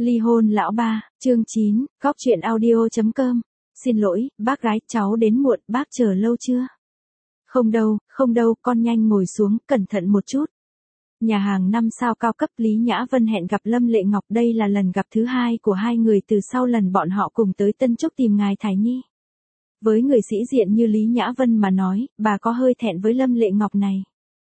Ly hôn lão ba, chương 9, góc chuyện audio.com. Xin lỗi, bác gái, cháu đến muộn, bác chờ lâu chưa? Không đâu, con nhanh ngồi xuống, cẩn thận một chút. Nhà hàng 5 sao cao cấp Lý Nhã Vân hẹn gặp Lâm Lệ Ngọc, đây là lần gặp thứ hai của hai người từ sau lần bọn họ cùng tới Tân Trúc tìm ngài Thái Nhi. Với người sĩ diện như Lý Nhã Vân mà nói, bà có hơi thẹn với Lâm Lệ Ngọc này.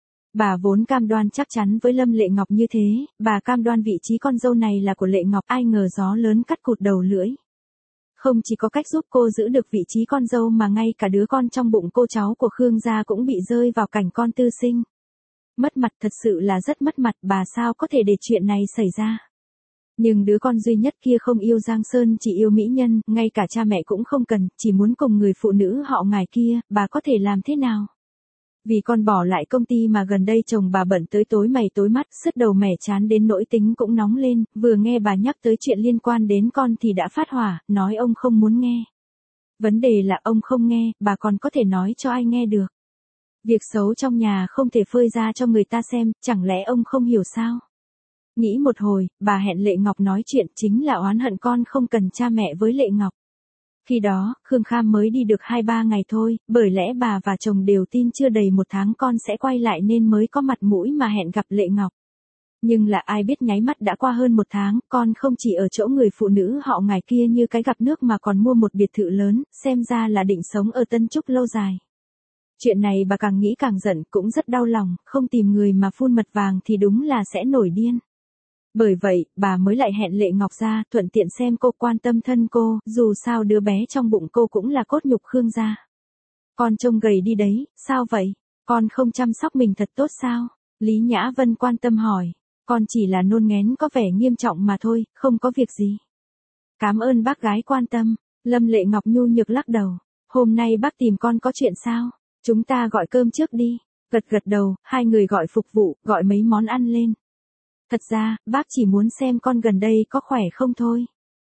Bà vốn cam đoan chắc chắn với Lâm Lệ Ngọc như thế, bà cam đoan vị trí con dâu này là của Lệ Ngọc, ai ngờ gió lớn cắt cụt đầu lưỡi. Không chỉ có cách giúp cô giữ được vị trí con dâu mà ngay cả đứa con trong bụng cô cháu của Khương gia cũng bị rơi vào cảnh con tư sinh. Mất mặt, thật sự là rất mất mặt, bà sao có thể để chuyện này xảy ra. Nhưng đứa con duy nhất kia không yêu Giang Sơn, chỉ yêu mỹ nhân, ngay cả cha mẹ cũng không cần, chỉ muốn cùng người phụ nữ họ ngài kia, bà có thể làm thế nào? Vì con bỏ lại công ty mà gần đây chồng bà bận tới tối mày tối mắt, sứt đầu mẻ chán đến nỗi tính cũng nóng lên, vừa nghe bà nhắc tới chuyện liên quan đến con thì đã phát hỏa, nói ông không muốn nghe. Vấn đề là ông không nghe, bà còn có thể nói cho ai nghe được. Việc xấu trong nhà không thể phơi ra cho người ta xem, chẳng lẽ ông không hiểu sao? Nghĩ một hồi, bà hẹn Lệ Ngọc nói chuyện, chính là oán hận con không cần cha mẹ với Lệ Ngọc. Khi đó, Khương Kham mới đi được 2-3 ngày thôi, bởi lẽ bà và chồng đều tin chưa đầy 1 tháng con sẽ quay lại nên mới có mặt mũi mà hẹn gặp Lệ Ngọc. Nhưng là ai biết nháy mắt đã qua hơn 1 tháng, con không chỉ ở chỗ người phụ nữ họ ngài kia như cái gặp nước mà còn mua một biệt thự lớn, xem ra là định sống ở Tân Trúc lâu dài. Chuyện này bà càng nghĩ càng giận, cũng rất đau lòng, không tìm người mà phun mật vàng thì đúng là sẽ nổi điên. Bởi vậy, bà mới lại hẹn Lệ Ngọc ra, thuận tiện xem cô quan tâm thân cô, dù sao đứa bé trong bụng cô cũng là cốt nhục Khương gia. Con trông gầy đi đấy, sao vậy? Con không chăm sóc mình thật tốt sao? Lý Nhã Vân quan tâm hỏi. Con chỉ là nôn nghén có vẻ nghiêm trọng mà thôi, không có việc gì. Cảm ơn bác gái quan tâm. Lâm Lệ Ngọc nhu nhược lắc đầu. Hôm nay bác tìm con có chuyện sao? Chúng ta gọi cơm trước đi. Gật đầu, hai người gọi phục vụ, gọi mấy món ăn lên. Thật ra, bác chỉ muốn xem con gần đây có khỏe không thôi.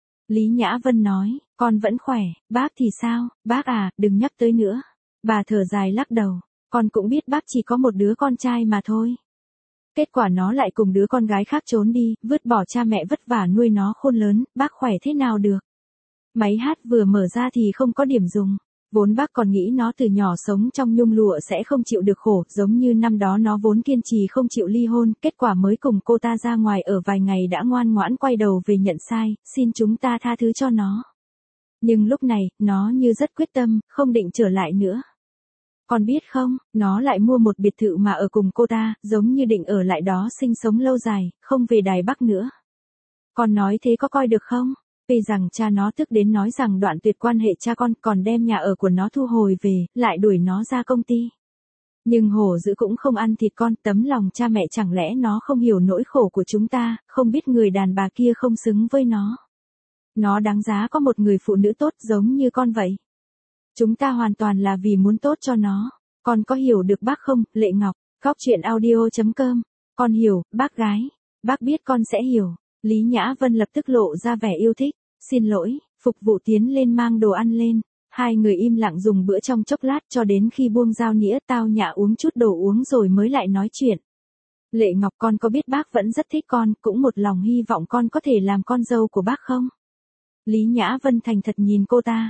Lý Nhã Vân nói, con vẫn khỏe, bác thì sao? Bác à, đừng nhắc tới nữa. Bà thở dài lắc đầu, con cũng biết bác chỉ có một đứa con trai mà thôi. Kết quả nó lại cùng đứa con gái khác trốn đi, vứt bỏ cha mẹ vất vả nuôi nó khôn lớn, bác khỏe thế nào được. Máy hát vừa mở ra thì không có điểm dùng. Vốn bác còn nghĩ nó từ nhỏ sống trong nhung lụa sẽ không chịu được khổ, giống như năm đó nó vốn kiên trì không chịu ly hôn, kết quả mới cùng cô ta ra ngoài ở vài ngày đã ngoan ngoãn quay đầu về nhận sai, xin chúng ta tha thứ cho nó. Nhưng lúc này, nó như rất quyết tâm, không định trở lại nữa. Con biết không, nó lại mua một biệt thự mà ở cùng cô ta, giống như định ở lại đó sinh sống lâu dài, không về Đài Bắc nữa. Con nói thế có coi được không? Vì rằng cha nó tức đến nói rằng đoạn tuyệt quan hệ cha con, còn đem nhà ở của nó thu hồi về, lại đuổi nó ra công ty. Nhưng hổ dữ cũng không ăn thịt con, tấm lòng cha mẹ chẳng lẽ nó không hiểu nỗi khổ của chúng ta, không biết người đàn bà kia không xứng với nó. Nó đáng giá có một người phụ nữ tốt giống như con vậy. Chúng ta hoàn toàn là vì muốn tốt cho nó. Con có hiểu được bác không, Lệ Ngọc? Góc chuyện audio.com. Con hiểu, bác gái. Bác biết con sẽ hiểu. Lý Nhã Vân lập tức lộ ra vẻ yêu thích. Xin lỗi, phục vụ tiến lên mang đồ ăn lên. Hai người im lặng dùng bữa trong chốc lát cho đến khi buông dao nĩa tao nhã uống chút đồ uống rồi mới lại nói chuyện. Lệ Ngọc, con có biết bác vẫn rất thích con, cũng một lòng hy vọng con có thể làm con dâu của bác không? Lý Nhã Vân thành thật nhìn cô ta.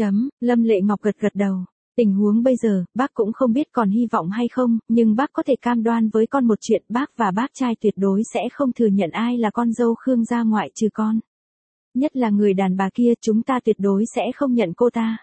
Lâm Lệ Ngọc gật đầu. Tình huống bây giờ, bác cũng không biết còn hy vọng hay không, nhưng bác có thể cam đoan với con một chuyện, bác và bác trai tuyệt đối sẽ không thừa nhận ai là con dâu Khương gia ngoại trừ con. Nhất là người đàn bà kia, chúng ta tuyệt đối sẽ không nhận cô ta.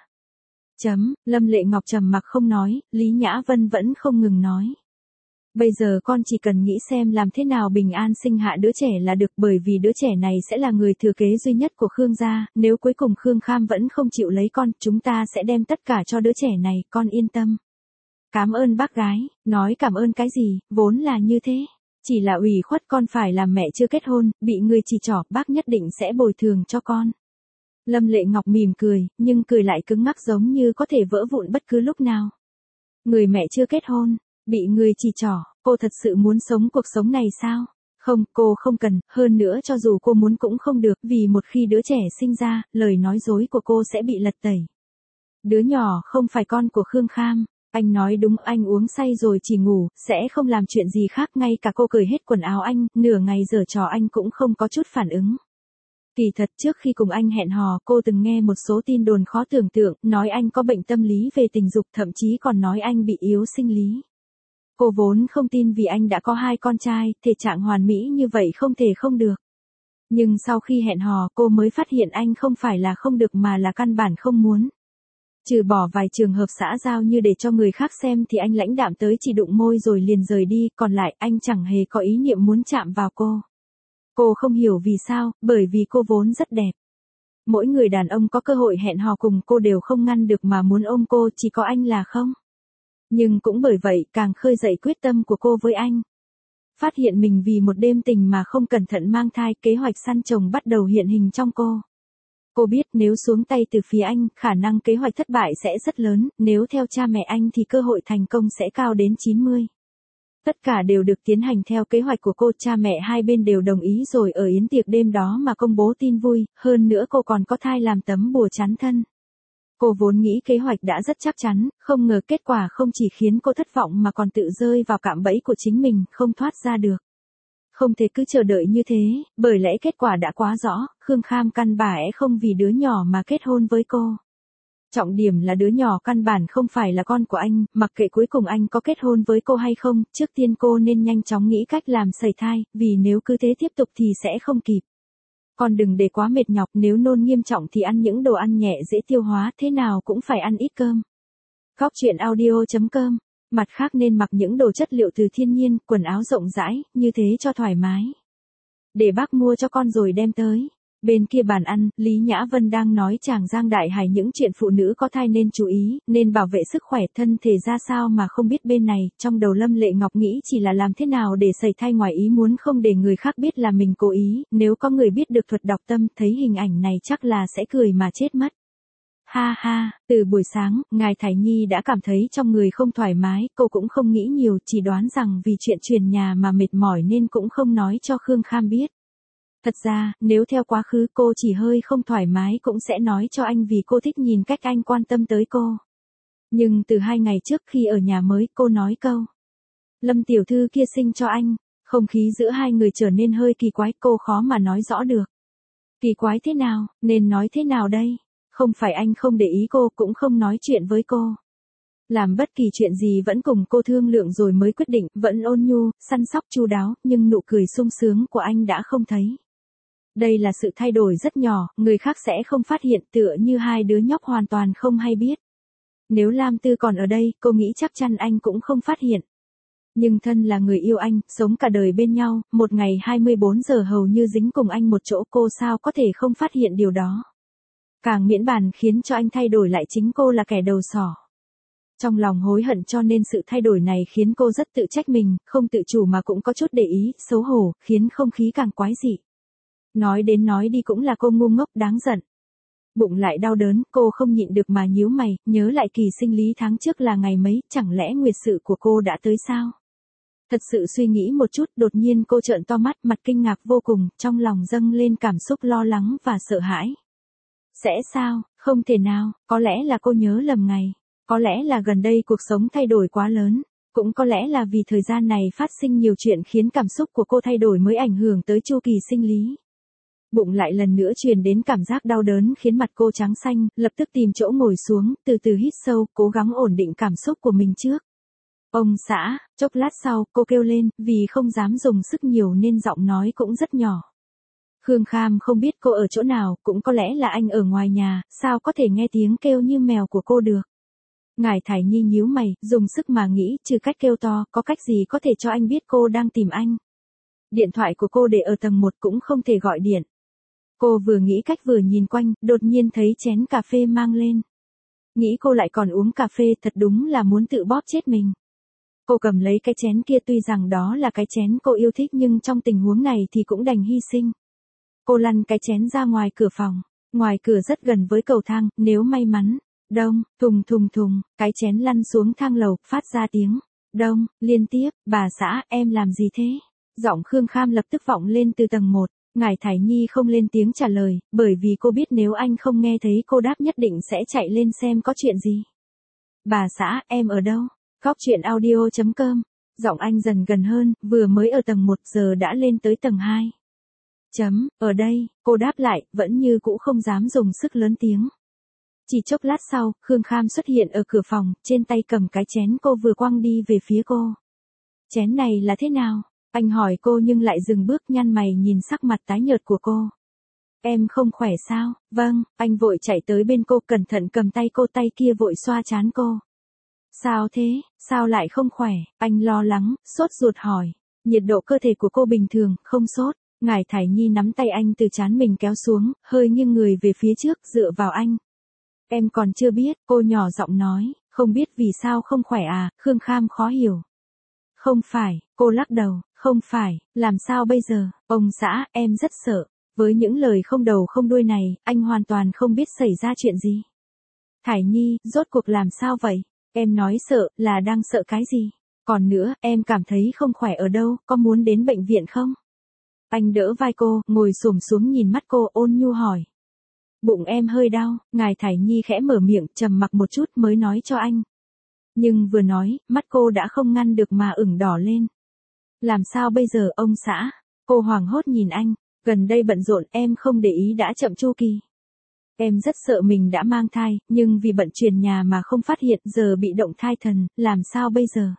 Lâm Lệ Ngọc trầm mặc không nói, Lý Nhã Vân vẫn không ngừng nói. Bây giờ con chỉ cần nghĩ xem làm thế nào bình an sinh hạ đứa trẻ là được, bởi vì đứa trẻ này sẽ là người thừa kế duy nhất của Khương gia, nếu cuối cùng Khương Kham vẫn không chịu lấy con, chúng ta sẽ đem tất cả cho đứa trẻ này, con yên tâm. Cảm ơn bác gái, nói cảm ơn cái gì, vốn là như thế. Chỉ là ủy khuất con phải làm mẹ chưa kết hôn, bị người chỉ trỏ, bác nhất định sẽ bồi thường cho con. Lâm Lệ Ngọc mỉm cười, nhưng cười lại cứng ngắc giống như có thể vỡ vụn bất cứ lúc nào. Người mẹ chưa kết hôn, bị người chỉ trỏ, cô thật sự muốn sống cuộc sống này sao? Không, cô không cần, hơn nữa cho dù cô muốn cũng không được, vì một khi đứa trẻ sinh ra, lời nói dối của cô sẽ bị lật tẩy. Đứa nhỏ không phải con của Khương Kham. Anh nói đúng, anh uống say rồi chỉ ngủ, sẽ không làm chuyện gì khác, ngay cả cô cởi hết quần áo anh, nửa ngày giở trò anh cũng không có chút phản ứng. Kỳ thật trước khi cùng anh hẹn hò cô từng nghe một số tin đồn khó tưởng tượng, nói anh có bệnh tâm lý về tình dục, thậm chí còn nói anh bị yếu sinh lý. Cô vốn không tin vì anh đã có 2 con trai, thể trạng hoàn mỹ như vậy không thể không được. Nhưng sau khi hẹn hò cô mới phát hiện anh không phải là không được mà là căn bản không muốn. Trừ bỏ vài trường hợp xã giao như để cho người khác xem thì anh lãnh đạm tới chỉ đụng môi rồi liền rời đi, còn lại anh chẳng hề có ý niệm muốn chạm vào cô. Cô không hiểu vì sao, bởi vì cô vốn rất đẹp. Mỗi người đàn ông có cơ hội hẹn hò cùng cô đều không ngăn được mà muốn ôm cô, chỉ có anh là không. Nhưng cũng bởi vậy càng khơi dậy quyết tâm của cô với anh. Phát hiện mình vì một đêm tình mà không cẩn thận mang thai, kế hoạch săn chồng bắt đầu hiện hình trong cô. Cô biết nếu xuống tay từ phía anh, khả năng kế hoạch thất bại sẽ rất lớn, nếu theo cha mẹ anh thì cơ hội thành công sẽ cao đến 90. Tất cả đều được tiến hành theo kế hoạch của cô, cha mẹ hai bên đều đồng ý rồi ở yến tiệc đêm đó mà công bố tin vui, hơn nữa cô còn có thai làm tấm bùa chắn thân. Cô vốn nghĩ kế hoạch đã rất chắc chắn, không ngờ kết quả không chỉ khiến cô thất vọng mà còn tự rơi vào cạm bẫy của chính mình, không thoát ra được. Không thể cứ chờ đợi như thế, bởi lẽ kết quả đã quá rõ, Khương Kham căn bản không vì đứa nhỏ mà kết hôn với cô. Trọng điểm là đứa nhỏ căn bản không phải là con của anh, mặc kệ cuối cùng anh có kết hôn với cô hay không, trước tiên cô nên nhanh chóng nghĩ cách làm sẩy thai, vì nếu cứ thế tiếp tục thì sẽ không kịp. Còn đừng để quá mệt nhọc, nếu nôn nghiêm trọng thì ăn những đồ ăn nhẹ dễ tiêu hóa, thế nào cũng phải ăn ít cơm. Góc truyện audio.com. Mặt khác nên mặc những đồ chất liệu từ thiên nhiên, quần áo rộng rãi, như thế cho thoải mái. Để bác mua cho con rồi đem tới. Bên kia bàn ăn, Lý Nhã Vân đang nói chàng Giang Đại Hải những chuyện phụ nữ có thai nên chú ý, nên bảo vệ sức khỏe thân thể ra sao mà không biết bên này, trong đầu Lâm Lệ Ngọc nghĩ chỉ là làm thế nào để sẩy thai ngoài ý muốn không để người khác biết là mình cố ý, nếu có người biết được thuật đọc tâm thấy hình ảnh này chắc là sẽ cười mà chết mất. Ha ha, từ buổi sáng, ngài Thải Nhi đã cảm thấy trong người không thoải mái, cô cũng không nghĩ nhiều, chỉ đoán rằng vì chuyện truyền nhà mà mệt mỏi nên cũng không nói cho Khương Kham biết. Thật ra, nếu theo quá khứ cô chỉ hơi không thoải mái cũng sẽ nói cho anh vì cô thích nhìn cách anh quan tâm tới cô. Nhưng từ 2 ngày trước khi ở nhà mới cô nói câu. Lâm tiểu thư kia sinh cho anh, không khí giữa hai người trở nên hơi kỳ quái, cô khó mà nói rõ được. Kỳ quái thế nào, nên nói thế nào đây? Không phải anh không để ý cô cũng không nói chuyện với cô. Làm bất kỳ chuyện gì vẫn cùng cô thương lượng rồi mới quyết định, vẫn ôn nhu, săn sóc chu đáo, nhưng nụ cười sung sướng của anh đã không thấy. Đây là sự thay đổi rất nhỏ, người khác sẽ không phát hiện, tựa như hai đứa nhóc hoàn toàn không hay biết. Nếu Lam Tư còn ở đây, cô nghĩ chắc chắn anh cũng không phát hiện. Nhưng thân là người yêu anh, sống cả đời bên nhau, một ngày 24 giờ hầu như dính cùng anh một chỗ, cô sao có thể không phát hiện điều đó. Càng miễn bàn khiến cho anh thay đổi lại chính cô là kẻ đầu sỏ. Trong lòng hối hận cho nên sự thay đổi này khiến cô rất tự trách mình, không tự chủ mà cũng có chút để ý, xấu hổ, khiến không khí càng quái dị. Nói đến nói đi cũng là cô ngu ngốc đáng giận. Bụng lại đau đớn, cô không nhịn được mà nhíu mày, nhớ lại kỳ sinh lý tháng trước là ngày mấy, chẳng lẽ nguyệt sự của cô đã tới sao? Thật sự suy nghĩ một chút, đột nhiên cô trợn to mắt, mặt kinh ngạc vô cùng, trong lòng dâng lên cảm xúc lo lắng và sợ hãi. Sẽ sao? Không thể nào, có lẽ là cô nhớ lầm ngày. Có lẽ là gần đây cuộc sống thay đổi quá lớn. Cũng có lẽ là vì thời gian này phát sinh nhiều chuyện khiến cảm xúc của cô thay đổi mới ảnh hưởng tới chu kỳ sinh lý. Bụng lại lần nữa truyền đến cảm giác đau đớn khiến mặt cô trắng xanh, lập tức tìm chỗ ngồi xuống, từ từ hít sâu, cố gắng ổn định cảm xúc của mình trước. Ông xã, chốc lát sau, cô kêu lên, vì không dám dùng sức nhiều nên giọng nói cũng rất nhỏ. Khương Kham không biết cô ở chỗ nào, cũng có lẽ là anh ở ngoài nhà, sao có thể nghe tiếng kêu như mèo của cô được. Ngài Thải Nhi nhíu mày, dùng sức mà nghĩ, trừ cách kêu to, có cách gì có thể cho anh biết cô đang tìm anh. Điện thoại của cô để ở tầng 1 cũng không thể gọi điện. Cô vừa nghĩ cách vừa nhìn quanh, đột nhiên thấy chén cà phê mang lên. Nghĩ cô lại còn uống cà phê, thật đúng là muốn tự bóp chết mình. Cô cầm lấy cái chén kia, tuy rằng đó là cái chén cô yêu thích nhưng trong tình huống này thì cũng đành hy sinh. Cô lăn cái chén ra ngoài cửa phòng. Ngoài cửa rất gần với cầu thang, nếu may mắn. Đông, thùng thùng thùng, cái chén lăn xuống thang lầu, phát ra tiếng. Đông, liên tiếp, bà xã, em làm gì thế? Giọng Khương Kham lập tức vọng lên từ tầng 1. Ngài Thải Nhi không lên tiếng trả lời, bởi vì cô biết nếu anh không nghe thấy cô đáp nhất định sẽ chạy lên xem có chuyện gì. Bà xã, em ở đâu? Góc truyện audio.com. Giọng anh dần gần hơn, vừa mới ở tầng 1 giờ đã lên tới tầng 2. Ở đây, cô đáp lại, vẫn như cũ không dám dùng sức lớn tiếng. Chỉ chốc lát sau, Khương Kham xuất hiện ở cửa phòng, trên tay cầm cái chén cô vừa quăng đi về phía cô. Chén này là thế nào? Anh hỏi cô nhưng lại dừng bước nhăn mày nhìn sắc mặt tái nhợt của cô. Em không khỏe sao? Vâng, anh vội chạy tới bên cô cẩn thận cầm tay cô, tay kia vội xoa trán cô. Sao thế, sao lại không khỏe? Anh lo lắng, sốt ruột hỏi. Nhiệt độ cơ thể của cô bình thường, không sốt. Ngải Thải Nhi nắm tay anh từ trán mình kéo xuống, hơi nghiêng người về phía trước dựa vào anh. Em còn chưa biết, cô nhỏ giọng nói, không biết vì sao không khỏe à? Khương Kham khó hiểu. Không phải, cô lắc đầu, không phải, làm sao bây giờ? Ông xã, em rất sợ. Với những lời không đầu không đuôi này, anh hoàn toàn không biết xảy ra chuyện gì. Thải Nhi, rốt cuộc làm sao vậy? Em nói sợ, là đang sợ cái gì? Còn nữa, em cảm thấy không khỏe ở đâu, có muốn đến bệnh viện không? Anh đỡ vai cô, ngồi xổm xuống nhìn mắt cô, ôn nhu hỏi. Bụng em hơi đau, Ngải Thải Nhi khẽ mở miệng, trầm mặc một chút mới nói cho anh. Nhưng vừa nói, mắt cô đã không ngăn được mà ửng đỏ lên. Làm sao bây giờ ông xã? Cô hoảng hốt nhìn anh, gần đây bận rộn em không để ý đã chậm chu kỳ. Em rất sợ mình đã mang thai, nhưng vì bận chuyển nhà mà không phát hiện, giờ bị động thai thần, làm sao bây giờ?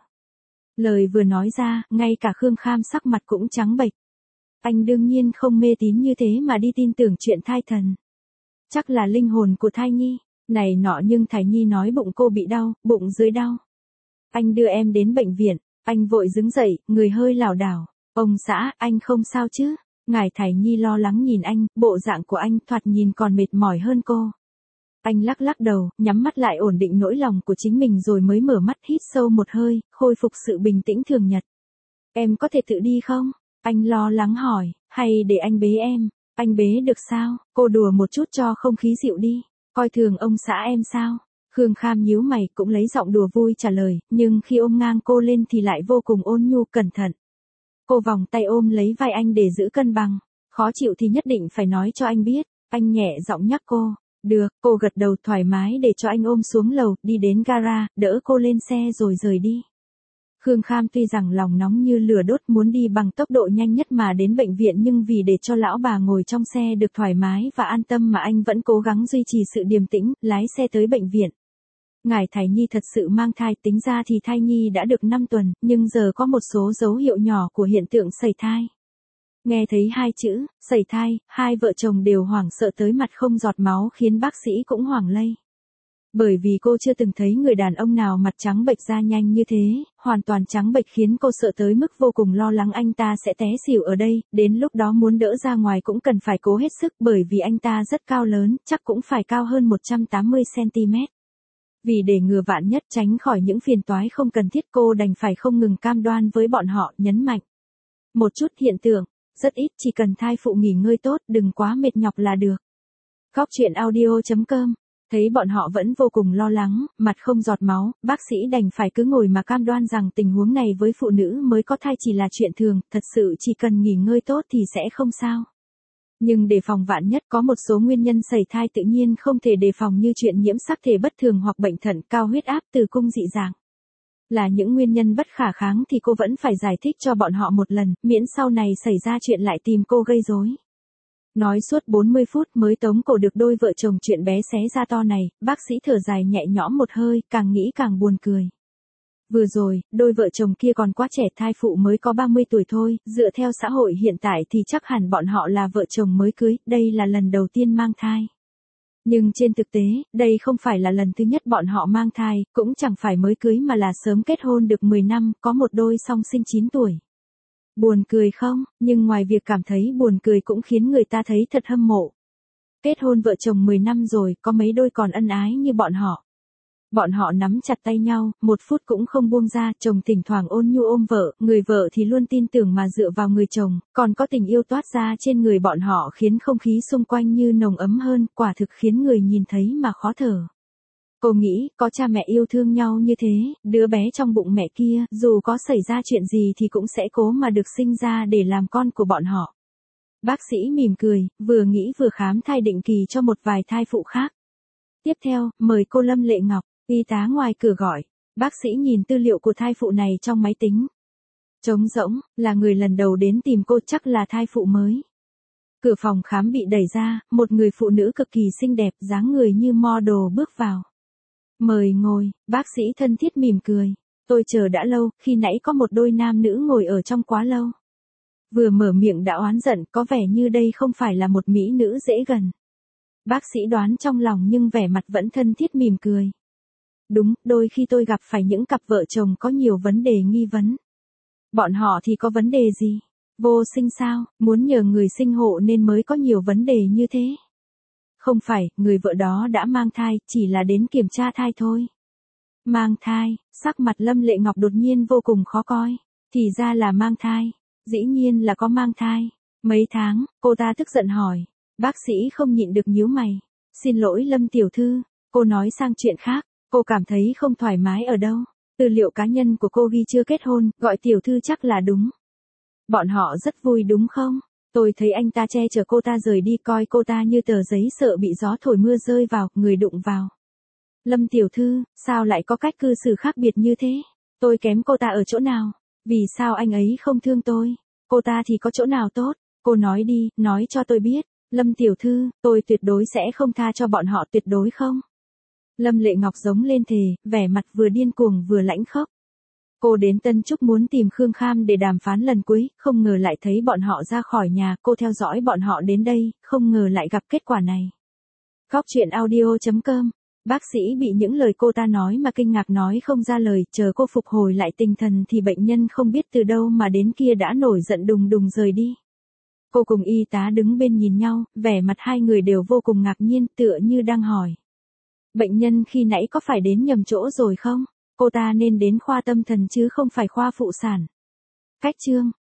Lời vừa nói ra, ngay cả Khương Kham sắc mặt cũng trắng bệch. Anh đương nhiên không mê tín như thế mà đi tin tưởng chuyện thai thần. Chắc là linh hồn của thai nhi, này nọ, nhưng Thải Nhi nói bụng cô bị đau, bụng dưới đau. Anh đưa em đến bệnh viện, anh vội đứng dậy, người hơi lảo đảo. Ông xã, anh không sao chứ? Ngải Thải Nhi lo lắng nhìn anh, bộ dạng của anh thoạt nhìn còn mệt mỏi hơn cô. Anh lắc lắc đầu, nhắm mắt lại ổn định nỗi lòng của chính mình rồi mới mở mắt, hít sâu một hơi, khôi phục sự bình tĩnh thường nhật. Em có thể tự đi không? Anh lo lắng hỏi, hay để anh bế em? Anh bế được sao? Cô đùa một chút cho không khí dịu đi. Coi thường ông xã em sao? Khương Kham nhíu mày cũng lấy giọng đùa vui trả lời, nhưng khi ôm ngang cô lên thì lại vô cùng ôn nhu cẩn thận. Cô vòng tay ôm lấy vai anh để giữ cân bằng. Khó chịu thì nhất định phải nói cho anh biết. Anh nhẹ giọng nhắc cô. Được, cô gật đầu thoải mái để cho anh ôm xuống lầu, đi đến gara, đỡ cô lên xe rồi rời đi. Khương Kham tuy rằng lòng nóng như lửa đốt muốn đi bằng tốc độ nhanh nhất mà đến bệnh viện, nhưng vì để cho lão bà ngồi trong xe được thoải mái và an tâm mà anh vẫn cố gắng duy trì sự điềm tĩnh, lái xe tới bệnh viện. Ngải Thải Nhi thật sự mang thai, tính ra thì thai nhi đã được 5 tuần, nhưng giờ có một số dấu hiệu nhỏ của hiện tượng sẩy thai. Nghe thấy hai chữ, sẩy thai, hai vợ chồng đều hoảng sợ tới mặt không giọt máu, khiến bác sĩ cũng hoảng lây. Bởi vì cô chưa từng thấy người đàn ông nào mặt trắng bệch ra nhanh như thế, hoàn toàn trắng bệch khiến cô sợ tới mức vô cùng lo lắng anh ta sẽ té xỉu ở đây, đến lúc đó muốn đỡ ra ngoài cũng cần phải cố hết sức, bởi vì anh ta rất cao lớn, chắc cũng phải cao hơn 180cm. Vì để ngừa vạn nhất, tránh khỏi những phiền toái không cần thiết, cô đành phải không ngừng cam đoan với bọn họ, nhấn mạnh. Một chút hiện tượng, rất ít, chỉ cần thai phụ nghỉ ngơi tốt, đừng quá mệt nhọc là được. Góc truyện audio.com. Thấy bọn họ vẫn vô cùng lo lắng, mặt không giọt máu, bác sĩ đành phải cứ ngồi mà cam đoan rằng tình huống này với phụ nữ mới có thai chỉ là chuyện thường, thật sự chỉ cần nghỉ ngơi tốt thì sẽ không sao. Nhưng đề phòng vạn nhất, có một số nguyên nhân sẩy thai tự nhiên không thể đề phòng như chuyện nhiễm sắc thể bất thường hoặc bệnh thận, cao huyết áp, tử cung dị dạng. Là những nguyên nhân bất khả kháng thì cô vẫn phải giải thích cho bọn họ một lần, miễn sau này xảy ra chuyện lại tìm cô gây rối. Nói suốt 40 phút mới tống cổ được đôi vợ chồng chuyện bé xé ra to này, bác sĩ thở dài nhẹ nhõm một hơi, càng nghĩ càng buồn cười. Vừa rồi, đôi vợ chồng kia còn quá trẻ, thai phụ mới có 30 tuổi thôi, dựa theo xã hội hiện tại thì chắc hẳn bọn họ là vợ chồng mới cưới, đây là lần đầu tiên mang thai. Nhưng trên thực tế, đây không phải là lần thứ nhất bọn họ mang thai, cũng chẳng phải mới cưới mà là sớm kết hôn được 10 năm, có một đôi song sinh 9 tuổi. Buồn cười không, nhưng ngoài việc cảm thấy buồn cười cũng khiến người ta thấy thật hâm mộ. Kết hôn vợ chồng 10 năm rồi, có mấy đôi còn ân ái như bọn họ. Bọn họ nắm chặt tay nhau, một phút cũng không buông ra, chồng thỉnh thoảng ôn nhu ôm vợ, người vợ thì luôn tin tưởng mà dựa vào người chồng, còn có tình yêu toát ra trên người bọn họ khiến không khí xung quanh như nồng ấm hơn, quả thực khiến người nhìn thấy mà khó thở. Cô nghĩ, có cha mẹ yêu thương nhau như thế, đứa bé trong bụng mẹ kia, dù có xảy ra chuyện gì thì cũng sẽ cố mà được sinh ra để làm con của bọn họ. Bác sĩ mỉm cười, vừa nghĩ vừa khám thai định kỳ cho một vài thai phụ khác. Tiếp theo, mời cô Lâm Lệ Ngọc. Y tá ngoài cửa gọi, bác sĩ nhìn tư liệu của thai phụ này trong máy tính. Trống rỗng, là người lần đầu đến tìm cô, chắc là thai phụ mới. Cửa phòng khám bị đẩy ra, một người phụ nữ cực kỳ xinh đẹp, dáng người như model bước vào. Mời ngồi, bác sĩ thân thiết mỉm cười. Tôi chờ đã lâu, khi nãy có một đôi nam nữ ngồi ở trong quá lâu. Vừa mở miệng đã oán giận, có vẻ như đây không phải là một mỹ nữ dễ gần. Bác sĩ đoán trong lòng nhưng vẻ mặt vẫn thân thiết mỉm cười. Đúng, đôi khi tôi gặp phải những cặp vợ chồng có nhiều vấn đề nghi vấn. Bọn họ thì có vấn đề gì? Vô sinh sao, muốn nhờ người sinh hộ nên mới có nhiều vấn đề như thế. Không phải, người vợ đó đã mang thai, chỉ là đến kiểm tra thai thôi. Mang thai, sắc mặt Lâm Lệ Ngọc đột nhiên vô cùng khó coi. Thì ra là mang thai, dĩ nhiên là có mang thai. Mấy tháng, cô ta tức giận hỏi. Bác sĩ không nhịn được nhíu mày. Xin lỗi Lâm tiểu thư, cô nói sang chuyện khác, cô cảm thấy không thoải mái ở đâu. Tư liệu cá nhân của cô ghi chưa kết hôn, gọi tiểu thư chắc là đúng. Bọn họ rất vui đúng không? Tôi thấy anh ta che chở cô ta rời đi, coi cô ta như tờ giấy sợ bị gió thổi mưa rơi vào, người đụng vào. Lâm tiểu thư, sao lại có cách cư xử khác biệt như thế? Tôi kém cô ta ở chỗ nào? Vì sao anh ấy không thương tôi? Cô ta thì có chỗ nào tốt? Cô nói đi, nói cho tôi biết. Lâm tiểu thư, tôi tuyệt đối sẽ không tha cho bọn họ, tuyệt đối không. Lâm Lệ Ngọc giống lên thề, vẻ mặt vừa điên cuồng vừa lãnh khốc. Cô đến Tân Trúc muốn tìm Khương Kham để đàm phán lần cuối, không ngờ lại thấy bọn họ ra khỏi nhà, cô theo dõi bọn họ đến đây, không ngờ lại gặp kết quả này. Góc truyện audio.com. Bác sĩ bị những lời cô ta nói mà kinh ngạc nói không ra lời, chờ cô phục hồi lại tinh thần thì bệnh nhân không biết từ đâu mà đến kia đã nổi giận đùng đùng rời đi. Cô cùng y tá đứng bên nhìn nhau, vẻ mặt hai người đều vô cùng ngạc nhiên, tựa như đang hỏi. Bệnh nhân khi nãy có phải đến nhầm chỗ rồi không? Cô ta nên đến khoa tâm thần chứ không phải khoa phụ sản. Cách chương.